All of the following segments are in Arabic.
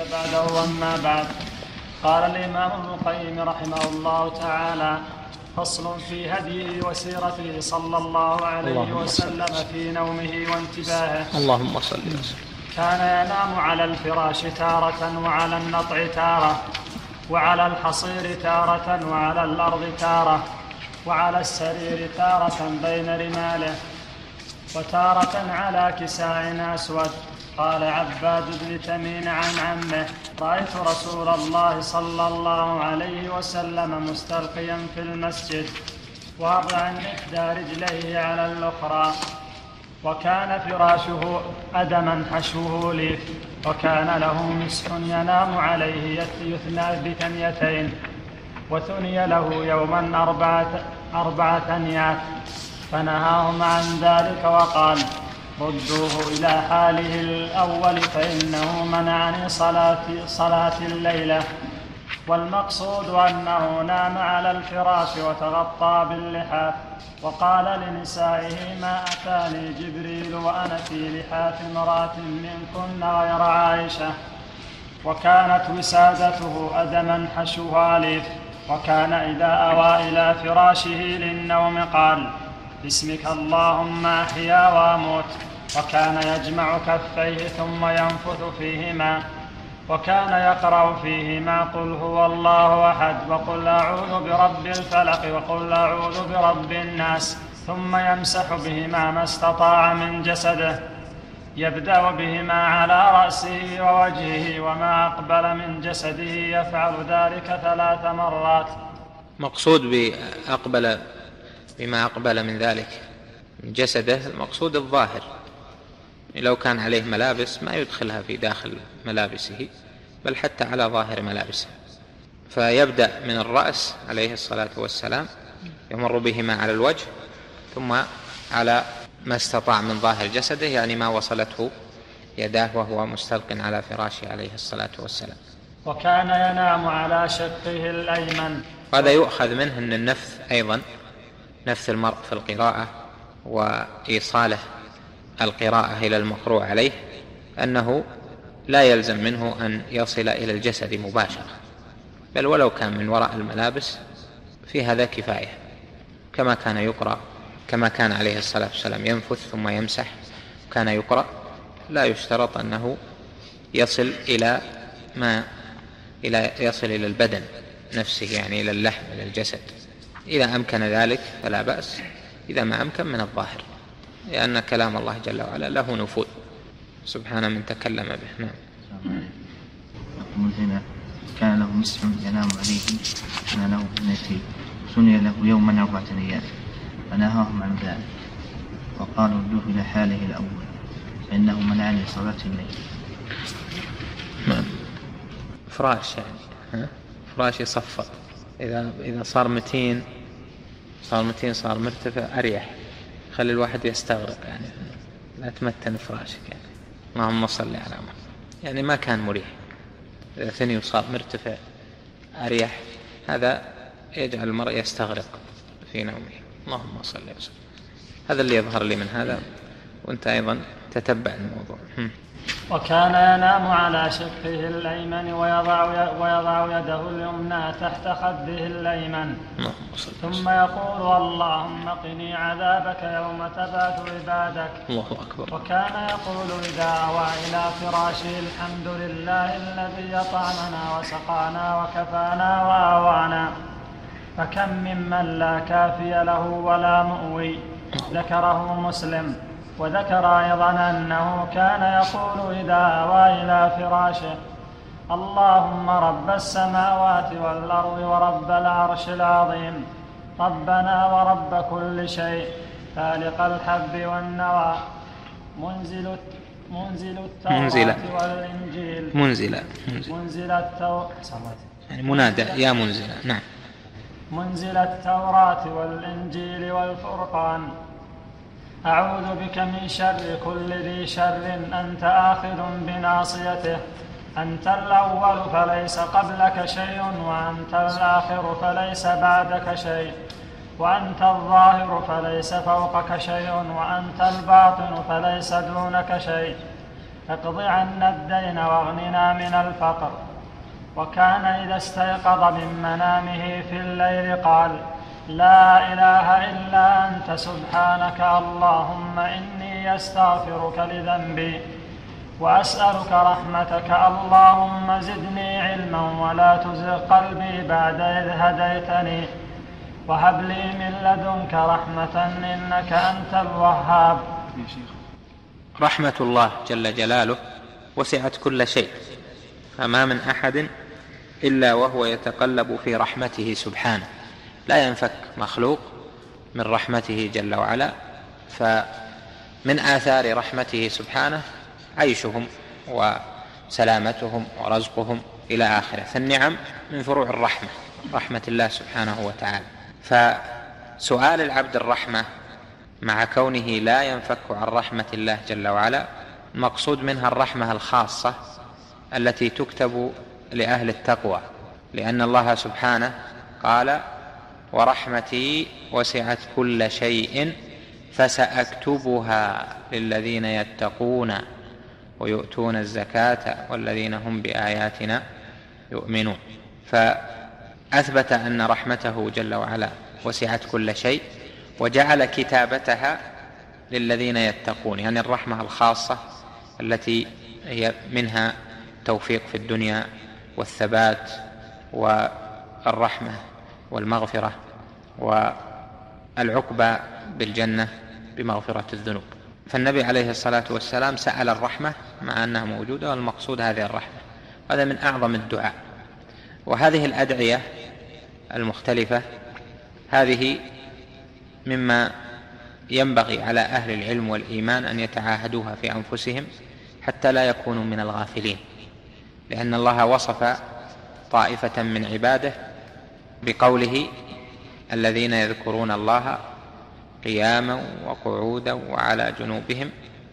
بعده. وأما بعد، قال الإمام ابن القيم رحمه الله تعالى: فصل في هديه وسيرته صلى الله عليه وسلم في نومه وانتباهه. اللهم صل وسلم. كان ينام على الفراش تارة، وعلى النطع تارة، وعلى الحصير تارة، وعلى الأرض تارة، وعلى السرير تارة بين رماله، وتارة على كساء أسود. قال عباد بن تميم عن عمه: رأيت رسول الله صلى الله عليه وسلم مستلقيا في المسجد واضعا إحدى رجليه على الأخرى، وكان فراشه أدما حشوه ليف، وكان له مسح ينام عليه يثنى بثنيتين، وثني له يوما 4 ثنيات، فنهاهم عن ذلك وقال: ردوه إلى حاله الأول فإنه منعني صلاة الليلة. والمقصود أنه نام على الفراش وتغطى باللحاف، وقال لنسائه: ما أتاني جبريل وأنا في لحاف امرأة منكن غير عائشة. وكانت وسادته أدما حشوها ليف. وكان إذا أوى إلى فراشه للنوم قال: باسمك اللهم أحيا وأموت. وكان يجمع كفيه ثم ينفث فيهما، وكان يقرأ فيهما: قل هو الله أحد، وقل أعوذ برب الفلق، وقل أعوذ برب الناس، ثم يمسح بهما ما استطاع من جسده، يبدأ بهما على رأسه ووجهه وما أقبل من جسده، يفعل ذلك 3 مرات. مقصود بما أقبل من ذلك من جسده المقصود الظاهر. لو كان عليه ملابس ما يدخلها في داخل ملابسه، بل حتى على ظاهر ملابسه. فيبدأ من الرأس عليه الصلاة والسلام، يمر بهما على الوجه، ثم على ما استطاع من ظاهر جسده، يعني ما وصلته يداه وهو مستلق على فراشه عليه الصلاة والسلام. وكان ينام على شقه الأيمن. وهذا يؤخذ منه أن النفث أيضا، نفث المرء في القراءة وإيصاله القراءة إلى المقروء عليه، أنه لا يلزم منه أن يصل إلى الجسد مباشرة، بل ولو كان من وراء الملابس في هذا كفاية، كما كان عليه الصلاة والسلام ينفث ثم يمسح، كان يقرأ. لا يشترط أنه يصل إلى البدن نفسه، يعني إلى اللحم، إلى الجسد. إذا أمكن ذلك فلا بأس، إذا ما أمكن من الظاهر، لأن كلام الله جل وعلا له نفوذ سبحانه من تكلم به. يقول هنا: كان له مسح ينام عليه، كان له ثنيتين، ثني له يوما 4 ثنيات، فنهاهم عن ذلك وقالوا: ردوه إلى حاله الأول فإنه منعني صلاة الليل. فراش، يعني فراش يصفط. إذا صار متين صار مرتفع أريح، خلي الواحد يستغرق، يعني لا تمتن فراشك، يعني اللهم صل على محمد، يعني ما كان مريح. إذا ثني وصار مرتفع أريح، هذا يجعل المرء يستغرق في نومه. اللهم صل وسلم. هذا اللي يظهر لي من هذا، وانت أيضا تتبع الموضوع. وكان ينام على شقه الأيمن ويضع يده اليمنى تحت خده الأيمن، ثم يقول: اللهم قني عذابك يوم تبعث عبادك. الله أكبر. وكان يقول إذا أوى إلى فراشه: الحمد لله الذي أطعمنا وسقانا وكفانا وآوانا. فكم ممن لا كافي له ولا مؤوي. ذكره مسلم. وذكر أيضا أنه كان يقول إذا أوى إلى فراشه: اللهم رب السماوات والأرض ورب العرش العظيم، ربنا ورب كل شيء، فالق الحب والنوى، منزل التوراة والإنجيل، منزل التوراة، يعني منادى يا منزل. نعم. منزل التوراة والإنجيل والفرقان، أعوذ بك من شر كل ذي شر، أنت آخذ بناصيته، أنت الأول فليس قبلك شيء، وأنت الآخر فليس بعدك شيء، وأنت الظاهر فليس فوقك شيء، وأنت الباطن فليس دونك شيء، اقض عنا الدين واغننا من الفقر. وكان إذا استيقظ من منامه في الليل قال: لا إله إلا أنت سبحانك اللهم إني أستغفرك لذنبي وأسألك رحمتك اللهم زدني علما ولا تزغ قلبي بعد إذ هديتني وهب لي من لدنك رحمة إنك أنت الوهاب. رحمة الله جل جلاله وسعت كل شيء، فما من أحد إلا وهو يتقلب في رحمته سبحانه، لا ينفك مخلوق من رحمته جل وعلا. فمن آثار رحمته سبحانه عيشهم وسلامتهم ورزقهم إلى آخره. فالنعم من فروع الرحمة، رحمة الله سبحانه وتعالى. فسؤال العبد الرحمة مع كونه لا ينفك عن رحمة الله جل وعلا، مقصود منها الرحمة الخاصة التي تكتب لأهل التقوى، لأن الله سبحانه قال: ورحمتي وسعت كل شيء فسأكتبها للذين يتقون ويؤتون الزكاة والذين هم بآياتنا يؤمنون. فأثبت أن رحمته جل وعلا وسعت كل شيء، وجعل كتابتها للذين يتقون، يعني الرحمة الخاصة التي هي منها توفيق في الدنيا والثبات والرحمة والمغفرة والعقبة بالجنة بمغفرة الذنوب. فالنبي عليه الصلاة والسلام سأل الرحمة مع أنها موجودة، والمقصود هذه الرحمة. هذا من أعظم الدعاء. وهذه الأدعية المختلفة هذه مما ينبغي على أهل العلم والإيمان أن يتعاهدوها في أنفسهم حتى لا يكونوا من الغافلين، لأن الله وصف طائفة من عباده بقوله: الذين يذكرون الله قياما وقعودا وعلى جنوبهم،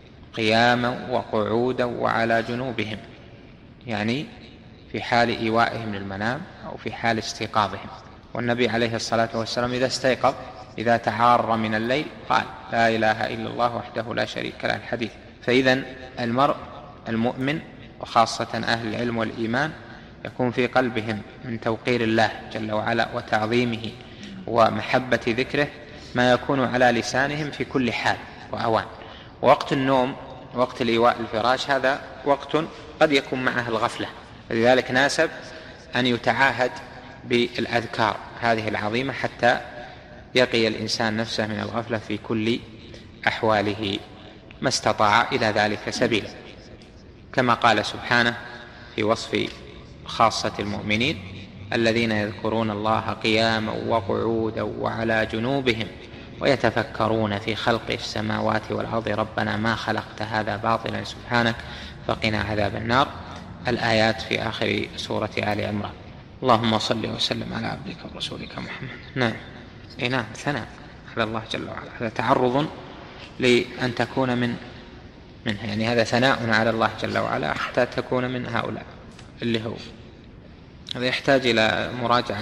قياما وقعودا وعلى جنوبهم، يعني في حال إيوائهم للمنام أو في حال استيقاظهم. والنبي عليه الصلاة والسلام إذا استيقظ، إذا تعار من الليل، قال: لا إله إلا الله وحده لا شريك له، الحديث. فإذن المرء المؤمن وخاصة أهل العلم والإيمان يكون في قلبهم من توقير الله جل وعلا وتعظيمه ومحبة ذكره ما يكون على لسانهم في كل حال وأوان. ووقت النوم، وقت الإيواء الفراش، هذا وقت قد يكون معه الغفلة، لذلك ناسب أن يتعاهد بالأذكار هذه العظيمة حتى يقي الإنسان نفسه من الغفلة في كل أحواله ما استطاع إلى ذلك سبيلا، كما قال سبحانه في وصف خاصة المؤمنين: الذين يذكرون الله قياما وقعودا وعلى جنوبهم ويتفكرون في خلق السماوات والأرض ربنا ما خلقت هذا باطلا سبحانك فقنا عذاب النار. الآيات في آخر سورة آل عمران. اللهم صل وسلم على عبدك ورسولك محمد. نعم، نعم، ثناء على الله جل وعلا، هذا تعرض لأن تكون منه، يعني هذا ثناء على الله جل وعلا حتى تكون من هؤلاء، اللي هو هذا يحتاج إلى مراجعة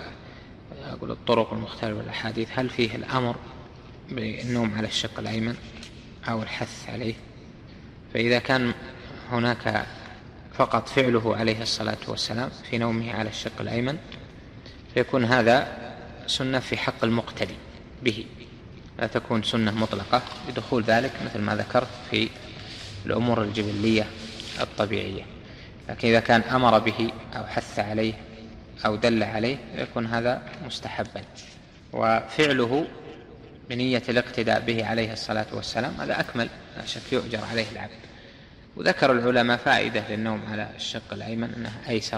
أقول الطرق المختلفة والأحاديث. هل فيه الأمر بالنوم على الشق الأيمن أو الحث عليه؟ فإذا كان هناك فقط فعله عليه الصلاة والسلام في نومه على الشق الأيمن فيكون هذا سنة في حق المقتدي به، لا تكون سنة مطلقة بدخول ذلك مثل ما ذكرت في الأمور الجبلية الطبيعية. لكن إذا كان أمر به أو حث عليه أو دل عليه يكون هذا مستحبا، وفعله بنية الاقتداء به عليه الصلاة والسلام هذا أكمل، لا شك يؤجر عليه العبد. وذكر العلماء فائدة للنوم على الشق الأيمن أنه أيسر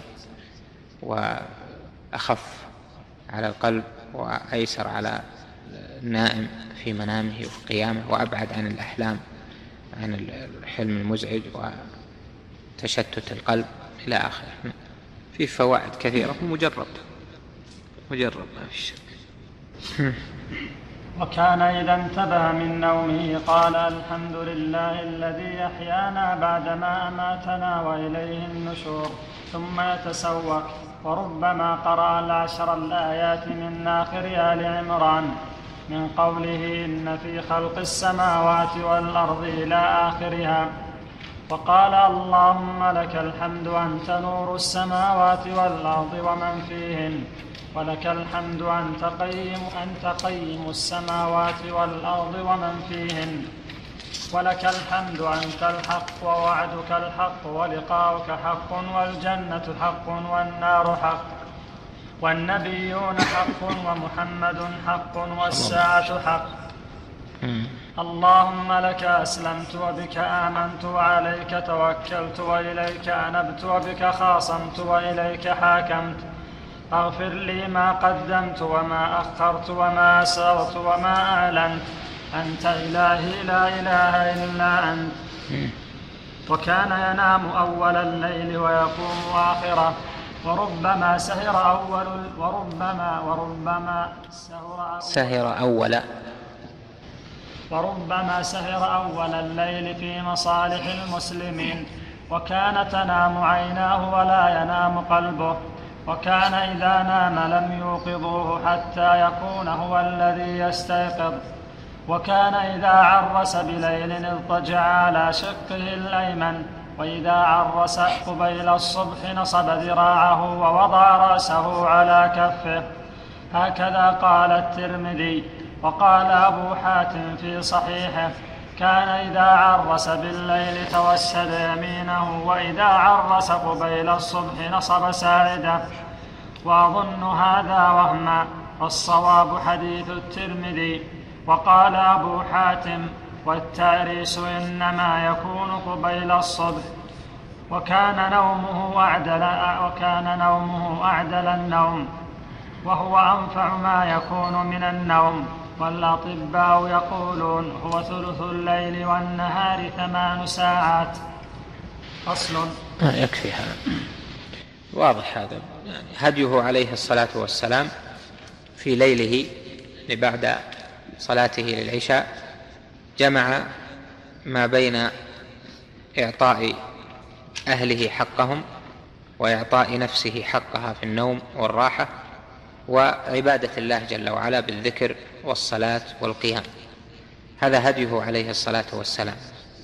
وأخف على القلب وأيسر على النائم في منامه وقيامه، وأبعد عن الأحلام، عن الحلم المزعج وتشتت القلب إلى آخره. فيه فوائد كثيرة ومجرب ما في شك. وكان إذا انتبه من نومه قال: الحمد لله الذي أحيانا بعدما أماتنا وإليه النشور، ثم يتسوق. وربما قرأ العشر الآيات من آخر آل عمران من قوله: إن في خلق السماوات والأرض إلى آخرها. وقال اللهم لك الحمد أنت نور السماوات والأرض ومن فيهن ولك الحمد أنت قيم السماوات والأرض ومن فيهن ولك الحمد أنت الحق ووعدك الحق ولقاؤك حق والجنة حق والنار حق والنبيون حق ومحمد حق والساعة حق. اللهم لك أسلمت وبك آمنت وعليك توكلت وإليك أنبت وبك خاصمت وإليك حاكمت. اغفر لي ما قدمت وما أخرت وما أسررت وما أعلنت. أنت إلهي لا إله إلا أنت. وكان ينام أول الليل ويقوم آخره وربما سهر أول الليل في مصالح المسلمين. وكان تنام عيناه ولا ينام قلبه. وكان إذا نام لم يوقظوه حتى يكون هو الذي يستيقظ. وكان إذا عرس بليل اضطجع على شقه الأيمن. وإذا عرس قبيل الصبح نصب ذراعه ووضع رأسه على كفه. هكذا قال الترمذي. وقال أبو حاتم في صحيحه كان إذا عرس بالليل توسد يمينه وإذا عرس قبيل الصبح نصب ساعده. وأظن هذا وهما والصواب حديث الترمذي. وقال أبو حاتم والتعريس إنما يكون قبيل الصبح. وكان نومه أعدل النوم وهو أنفع ما يكون من النوم. والأطباء يقولون هو ثلث الليل والنهار 8 ساعات. فصل. يكفي هذا، واضح هذا. يعني هديه عليه الصلاة والسلام في ليله بعد صلاته للعشاء جمع ما بين إعطاء أهله حقهم وإعطاء نفسه حقها في النوم والراحة وعبادة الله جل وعلا بالذكر والصلاة والقيام. هذا هديه عليه الصلاة والسلام،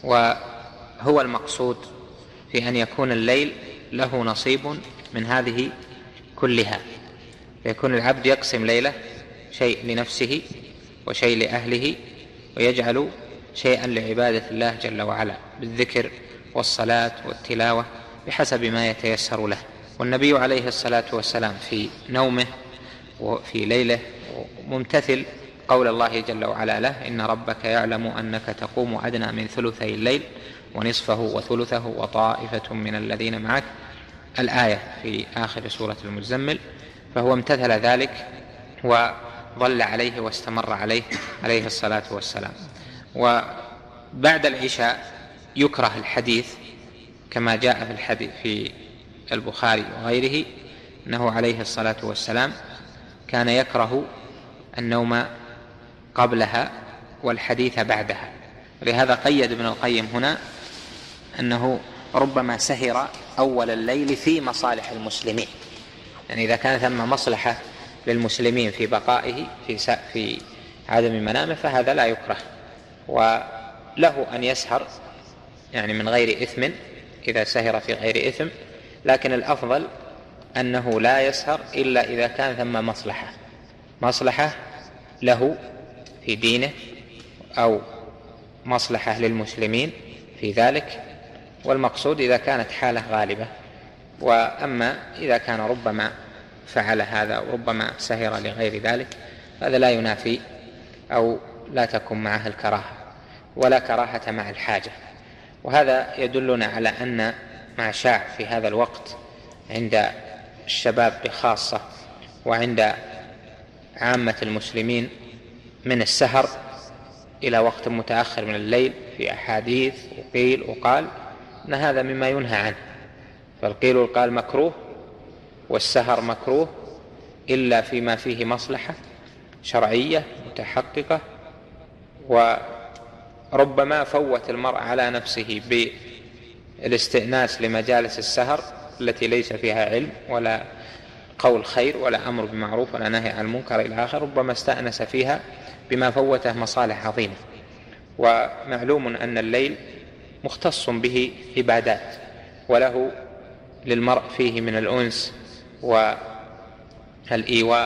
وهو المقصود في أن يكون الليل له نصيب من هذه كلها. يكون العبد يقسم ليلة شيء لنفسه وشيء لأهله ويجعل شيئا لعبادة الله جل وعلا بالذكر والصلاة والتلاوة بحسب ما يتيسر له. والنبي عليه الصلاة والسلام في نومه وفي ليله ممتثل قول الله جل وعلا له إن ربك يعلم أنك تقوم أدنى من ثلثي الليل ونصفه وثلثه وطائفة من الذين معك، الآية في آخر سورة المزمل. فهو امتثل ذلك وظل عليه واستمر عليه الصلاة والسلام. وبعد العشاء يكره الحديث كما جاء في الحديث في البخاري وغيره أنه عليه الصلاة والسلام كان يكره النوم قبلها والحديث بعدها. لهذا قيد ابن القيم هنا أنه ربما سهر أول الليل في مصالح المسلمين، يعني إذا كان ثم مصلحة للمسلمين في بقائه في عدم منامه فهذا لا يكره، وله أن يسهر يعني من غير إثم إذا سهر في غير إثم، لكن الأفضل أنه لا يسهر إلا إذا كان ثم مصلحة له في دينه أو مصلحة للمسلمين في ذلك، والمقصود إذا كانت حالة غالبة. وأما إذا كان ربما فعل هذا وربما سهر لغير ذلك هذا لا ينافي أو لا تكون معه الكراهة، ولا كراهة مع الحاجة. وهذا يدلنا على أن ما شاع في هذا الوقت عند الشباب بخاصة وعند عامة المسلمين من السهر إلى وقت متأخر من الليل في أحاديث وقيل وقال أن هذا مما ينهى عنه. فالقيل والقال مكروه والسهر مكروه إلا فيما فيه مصلحة شرعية متحققة، وربما فوت المرء على نفسه بالاستئناس لمجالس السهر التي ليس فيها علم ولا قول خير ولا أمر بمعروف ولا نهي عن المنكر إلى آخر، ربما استأنس فيها بما فوته مصالح عظيمة. ومعلوم أن الليل مختص به عبادات، وله للمرء فيه من الأنس والإيواء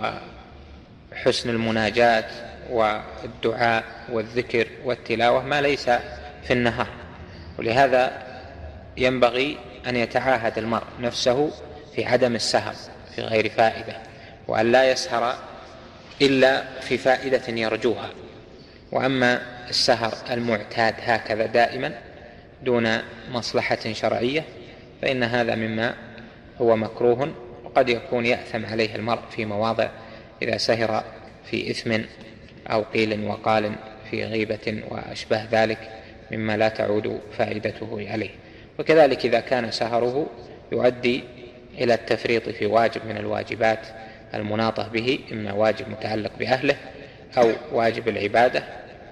وحسن المناجاة والدعاء والذكر والتلاوة ما ليس في النهار. ولهذا ينبغي أن يتعاهد المرء نفسه في عدم السهر في غير فائدة، وأن لا يسهر إلا في فائدة يرجوها. وأما السهر المعتاد هكذا دائما دون مصلحة شرعية فإن هذا مما هو مكروه، وقد يكون يأثم عليه المرء في مواضع إذا سهر في إثم أو قيل وقال في غيبة وأشبه ذلك مما لا تعود فائدته عليه. وكذلك إذا كان سهره يؤدي إلى التفريط في واجب من الواجبات المناطة به، إما واجب متعلق بأهله أو واجب العبادة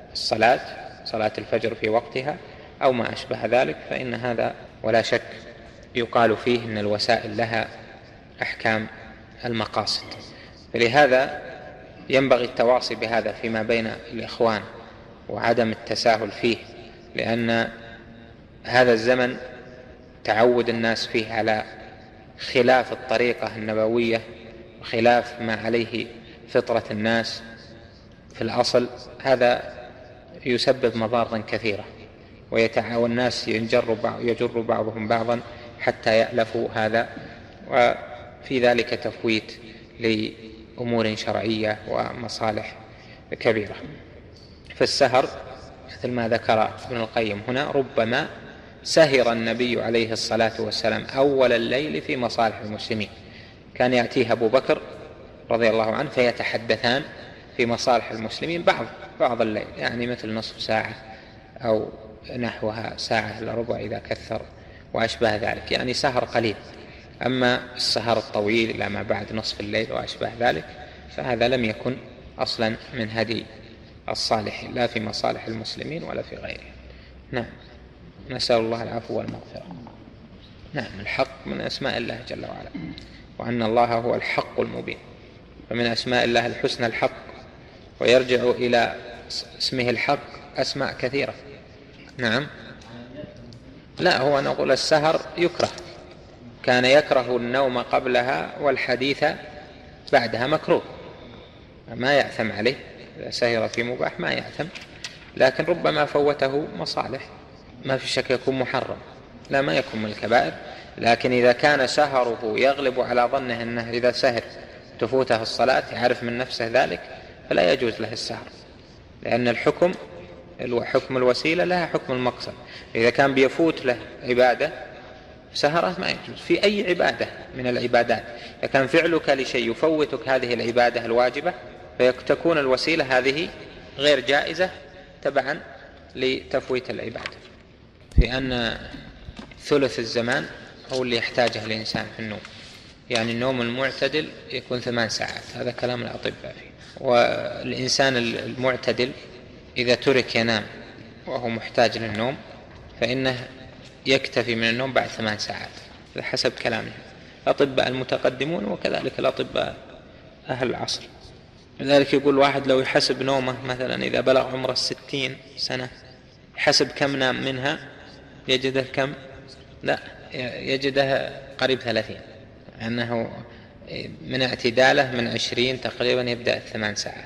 صلاة الفجر في وقتها أو ما أشبه ذلك، فإن هذا ولا شك يقال فيه إن الوسائل لها أحكام المقاصد. فلهذا ينبغي التواصي بهذا فيما بين الإخوان وعدم التساهل فيه، لأن هذا الزمن تعود الناس فيه على خلاف الطريقة النبوية وخلاف ما عليه فطرة الناس في الأصل. هذا يسبب مضارا كثيرة، والناس يجر بعضهم بعضا حتى يألفوا هذا، وفي ذلك تفويت لأمور شرعية ومصالح كبيرة. فالسهر مثل ما ذكر ابن القيم هنا، ربما سهر النبي عليه الصلاة والسلام أول الليل في مصالح المسلمين، كان يأتيه أبو بكر رضي الله عنه فيتحدثان في مصالح المسلمين بعض الليل، يعني مثل نصف ساعة أو نحوها ساعة إلا ربع إذا كثر وأشبه ذلك، يعني سهر قليل. أما السهر الطويل إلى ما بعد نصف الليل وأشبه ذلك فهذا لم يكن أصلا من هدي الصالحين، لا في مصالح المسلمين ولا في غيرهم. نعم، نسأل الله العفو والمغفرة. نعم، الحق من أسماء الله جل وعلا، وأن الله هو الحق المبين، فمن أسماء الله الحسنى الحق، ويرجع إلى اسمه الحق أسماء كثيرة. نعم، لا، هو نقول السهر يكره، كان يكره النوم قبلها والحديث بعدها مكروه، ما يأثم عليه إذا سهر في مباح ما يأثم، لكن ربما فوته مصالح، ما في شك يكون محرم، لا ما يكون من الكبائر. لكن إذا كان سهره يغلب على ظنه أنه إذا سهر تفوته الصلاة، يعرف من نفسه ذلك، فلا يجوز له السهر، لأن الحكم حكم الوسيلة لها حكم المقصد. إذا كان بيفوت له عبادة سهره ما يجوز في أي عبادة من العبادات، إذا كان فعلك لشيء يفوتك هذه العبادة الواجبة فتكون الوسيلة هذه غير جائزة تبعا لتفويت العبادة، في أن ثلث الزمان هو اللي يحتاجه الإنسان في النوم، يعني النوم المعتدل يكون 8 ساعات، هذا كلام الأطباء فيه. والإنسان المعتدل إذا ترك ينام وهو محتاج للنوم فإنه يكتفي من النوم بعد 8 ساعات، هذا حسب كلامهم الأطباء المتقدمون وكذلك الأطباء أهل العصر. لذلك يقول واحد لو يحسب نومه مثلا إذا بلغ عمره 60 سنة يحسب كم نام منها، يجده كم؟ لا، يجده قريب 30، لأنه من اعتداله من 20 تقريبا يبدأ 8 ساعات،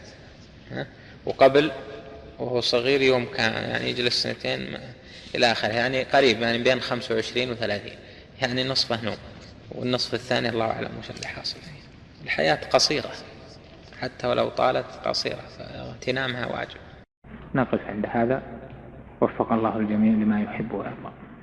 وقبل وهو صغير يوم كان يعني يجلس 2 إلى آخره، يعني قريب يعني بين 25 و30، يعني نصفه نوم، والنصف الثاني الله أعلم وش اللي حاصل فيه. الحياة قصيرة حتى ولو طالت قصيرة، فاغتنامها واجب. نقف عند هذا، وفق الله الجميع لما يحب ويرضى.